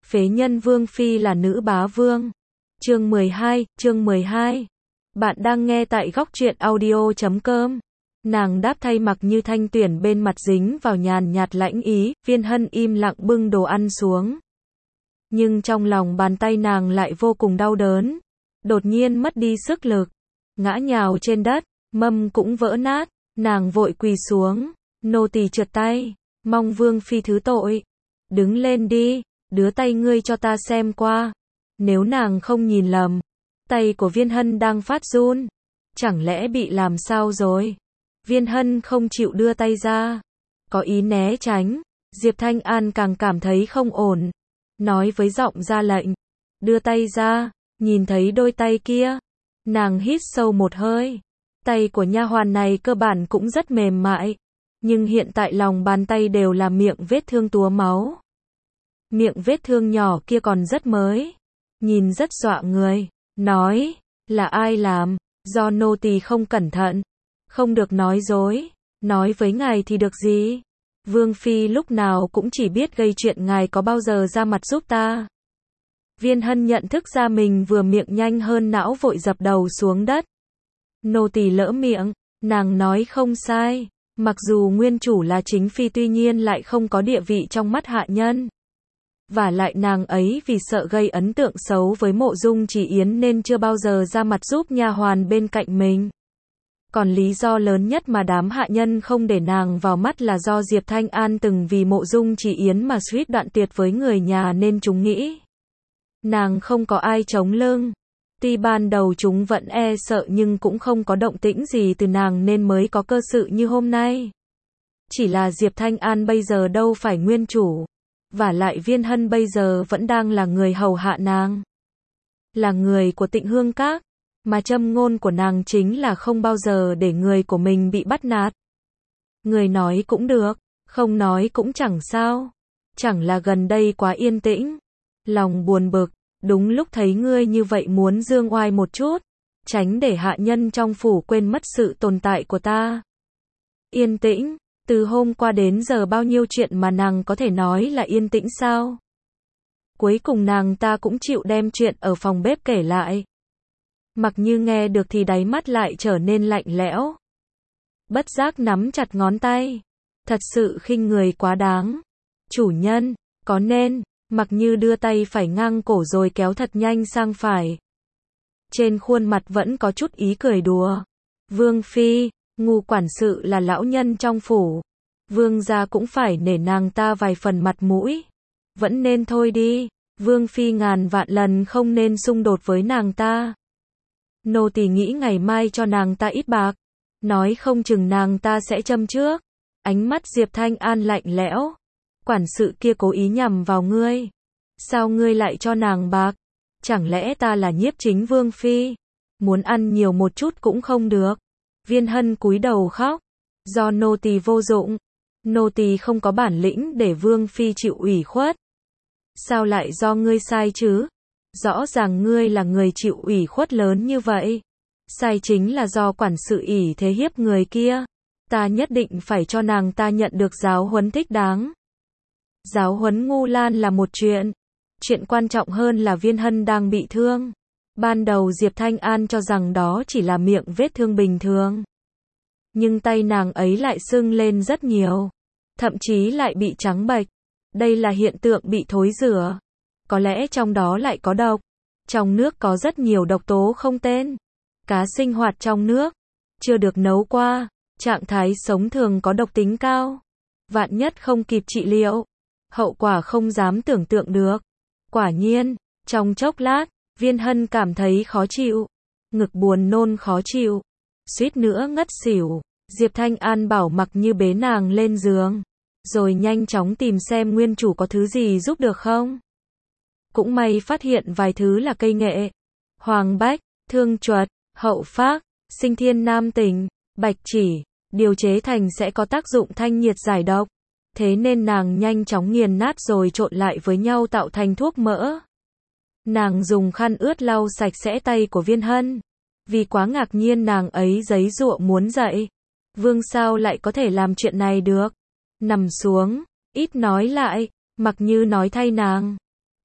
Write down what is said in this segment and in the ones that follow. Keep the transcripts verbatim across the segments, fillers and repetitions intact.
Phế nhân Vương Phi là nữ bá vương. Chương mười hai, chương mười hai. Bạn đang nghe tại góc truyện audio chấm com. Nàng đáp thay Mặc Như Thanh Tuyển bên mặt dính vào nhàn nhạt lãnh ý, Viên Hân im lặng bưng đồ ăn xuống. Nhưng trong lòng bàn tay nàng lại vô cùng đau đớn. Đột nhiên mất đi sức lực. Ngã nhào trên đất, mâm cũng vỡ nát, nàng vội quỳ xuống. Nô tỳ trượt tay, mong Vương Phi thứ tội. Đứng lên đi, đưa tay ngươi cho ta xem qua. Nếu nàng không nhìn lầm, tay của Viên Hân đang phát run. Chẳng lẽ bị làm sao rồi? Viên Hân không chịu đưa tay ra, có ý né tránh. Diệp Thanh An càng cảm thấy không ổn, nói với giọng ra lệnh, đưa tay ra. Nhìn thấy đôi tay kia, nàng hít sâu một hơi. Tay của nha hoàn này cơ bản cũng rất mềm mại, nhưng hiện tại lòng bàn tay đều là miệng vết thương túa máu. Miệng vết thương nhỏ kia còn rất mới, nhìn rất dọa người. Nói, là ai làm? Do nô tỳ không cẩn thận. Không được nói dối, nói với ngài thì được gì? Vương Phi lúc nào cũng chỉ biết gây chuyện, ngài có bao giờ ra mặt giúp ta? Viên Hân nhận thức ra mình vừa miệng nhanh hơn não, vội dập đầu xuống đất. Nô tỳ lỡ miệng. Nàng nói không sai, mặc dù nguyên chủ là chính phi, tuy nhiên lại không có địa vị trong mắt hạ nhân. Và lại nàng ấy vì sợ gây ấn tượng xấu với Mộ Dung Chỉ Yến nên chưa bao giờ ra mặt giúp nha hoàn bên cạnh mình. Còn lý do lớn nhất mà đám hạ nhân không để nàng vào mắt là do Diệp Thanh An từng vì Mộ Dung Chỉ Yến mà suýt đoạn tuyệt với người nhà, nên chúng nghĩ nàng không có ai chống lưng. Tuy ban đầu chúng vẫn e sợ nhưng cũng không có động tĩnh gì từ nàng nên mới có cơ sự như hôm nay. Chỉ là Diệp Thanh An bây giờ đâu phải nguyên chủ. Và lại Viên Hân bây giờ vẫn đang là người hầu hạ nàng. Là người của Tịnh Hương Các. Mà châm ngôn của nàng chính là không bao giờ để người của mình bị bắt nạt. Người nói cũng được, không nói cũng chẳng sao. Chẳng là gần đây quá yên tĩnh. Lòng buồn bực, đúng lúc thấy ngươi như vậy muốn dương oai một chút. Tránh để hạ nhân trong phủ quên mất sự tồn tại của ta. Yên tĩnh, từ hôm qua đến giờ bao nhiêu chuyện mà nàng có thể nói là yên tĩnh sao? Cuối cùng nàng ta cũng chịu đem chuyện ở phòng bếp kể lại. Mặc Như nghe được thì đáy mắt lại trở nên lạnh lẽo. Bất giác nắm chặt ngón tay. Thật sự khinh người quá đáng. Chủ nhân, có nên? Mặc Như đưa tay phải ngang cổ rồi kéo thật nhanh sang phải. Trên khuôn mặt vẫn có chút ý cười đùa. Vương Phi, ngu quản sự là lão nhân trong phủ. Vương gia cũng phải nể nàng ta vài phần mặt mũi. Vẫn nên thôi đi. Vương Phi ngàn vạn lần không nên xung đột với nàng ta. Nô tỳ nghĩ ngày mai cho nàng ta ít bạc. Nói không chừng nàng ta sẽ châm trước. Ánh mắt Diệp Thanh An lạnh lẽo. Quản sự kia cố ý nhằm vào ngươi. Sao ngươi lại cho nàng bạc? Chẳng lẽ ta là nhiếp chính Vương Phi? Muốn ăn nhiều một chút cũng không được. Viên Hân cúi đầu khóc. Do nô tỳ vô dụng. Nô tỳ không có bản lĩnh để Vương Phi chịu ủy khuất. Sao lại do ngươi sai chứ? Rõ ràng ngươi là người chịu ủy khuất lớn như vậy. Sai chính là do quản sự ỷ thế hiếp người kia. Ta nhất định phải cho nàng ta nhận được giáo huấn thích đáng. Giáo huấn ngu lan là một chuyện. Chuyện quan trọng hơn là Viên Hân đang bị thương. Ban đầu Diệp Thanh An cho rằng đó chỉ là miệng vết thương bình thường. Nhưng tay nàng ấy lại sưng lên rất nhiều. Thậm chí lại bị trắng bệch. Đây là hiện tượng bị thối rữa. Có lẽ trong đó lại có độc. Trong nước có rất nhiều độc tố không tên. Cá sinh hoạt trong nước, chưa được nấu qua. Trạng thái sống thường có độc tính cao. Vạn nhất không kịp trị liệu, hậu quả không dám tưởng tượng được. Quả nhiên, trong chốc lát, Viên Hân cảm thấy khó chịu. Ngực buồn nôn khó chịu. Suýt nữa ngất xỉu. Diệp Thanh An bảo Mặc Như bế nàng lên giường. Rồi nhanh chóng tìm xem nguyên chủ có thứ gì giúp được không. Cũng may phát hiện vài thứ là cây nghệ. Hoàng bách, thương chuột, hậu phác, sinh thiên nam tình, bạch chỉ. Điều chế thành sẽ có tác dụng thanh nhiệt giải độc. Thế nên nàng nhanh chóng nghiền nát rồi trộn lại với nhau tạo thành thuốc mỡ. Nàng dùng khăn ướt lau sạch sẽ tay của Viên Hân. Vì quá ngạc nhiên nàng ấy giãy giụa muốn dậy. Vương sao lại có thể làm chuyện này được? Nằm xuống, ít nói lại, Mặc Như nói thay nàng.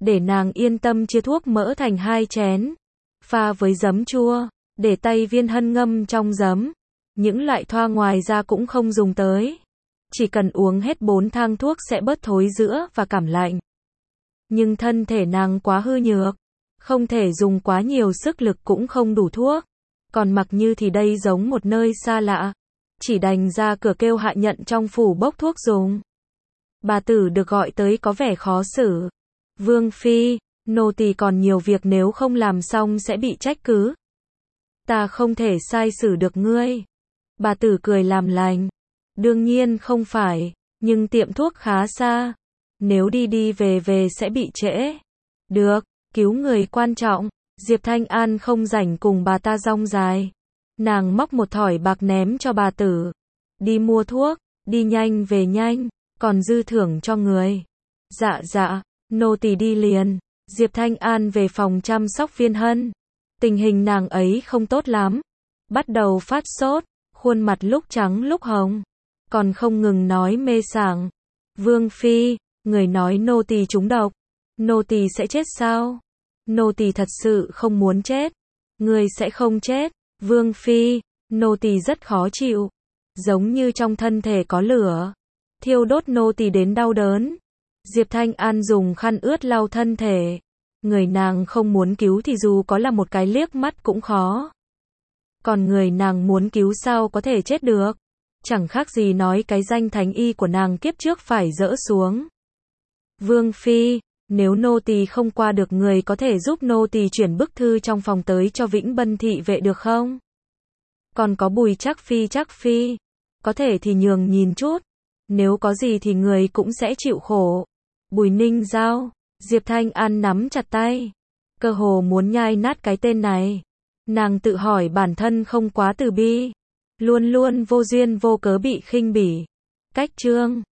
để nàng yên tâm chia thuốc mỡ thành hai chén, pha với giấm chua, để tay Viên Hân ngâm trong giấm. Những loại thoa ngoài ra cũng không dùng tới. Chỉ cần uống hết bốn thang thuốc sẽ bớt thối rữa và cảm lạnh. Nhưng thân thể nàng quá hư nhược, không thể dùng quá nhiều sức lực cũng không đủ thuốc. Còn Mặc Như thì đây giống một nơi xa lạ, chỉ đành ra cửa kêu hạ nhận trong phủ bốc thuốc dùng. Bà tử được gọi tới có vẻ khó xử. Vương phi, nô tỳ còn nhiều việc nếu không làm xong sẽ bị trách cứ. Ta không thể sai xử được ngươi. Bà tử cười làm lành. Đương nhiên không phải, nhưng tiệm thuốc khá xa. Nếu đi đi về về sẽ bị trễ. Được, cứu người quan trọng. Diệp Thanh An không rảnh cùng bà ta rong dài. Nàng móc một thỏi bạc ném cho bà tử. Đi mua thuốc, đi nhanh về nhanh, còn dư thưởng cho người. Dạ dạ, nô tỳ đi liền. Diệp Thanh An về phòng chăm sóc Viên Hân. Tình hình nàng ấy không tốt lắm. Bắt đầu phát sốt, khuôn mặt lúc trắng lúc hồng. Còn không ngừng nói mê sảng. Vương phi, người nói nô tỳ trúng độc. Nô tỳ sẽ chết sao? Nô tỳ thật sự không muốn chết. Người sẽ không chết. Vương phi, nô tỳ rất khó chịu. Giống như trong thân thể có lửa. Thiêu đốt nô tỳ đến đau đớn. Diệp Thanh An dùng khăn ướt lau thân thể. Người nàng không muốn cứu thì dù có là một cái liếc mắt cũng khó. Còn người nàng muốn cứu sao có thể chết được. Chẳng khác gì nói cái danh thánh y của nàng kiếp trước phải dỡ xuống. Vương phi, nếu nô tỳ không qua được người có thể giúp nô tỳ chuyển bức thư trong phòng tới cho Vĩnh Bân thị vệ được không? Còn có Bùi Trác Phi Trác Phi, có thể thì nhường nhìn chút. Nếu có gì thì người cũng sẽ chịu khổ. Bùi Ninh Giao, Diệp Thanh An nắm chặt tay. Cơ hồ muốn nhai nát cái tên này. Nàng tự hỏi bản thân không quá từ bi. Luôn luôn vô duyên vô cớ bị khinh bỉ. Cách chương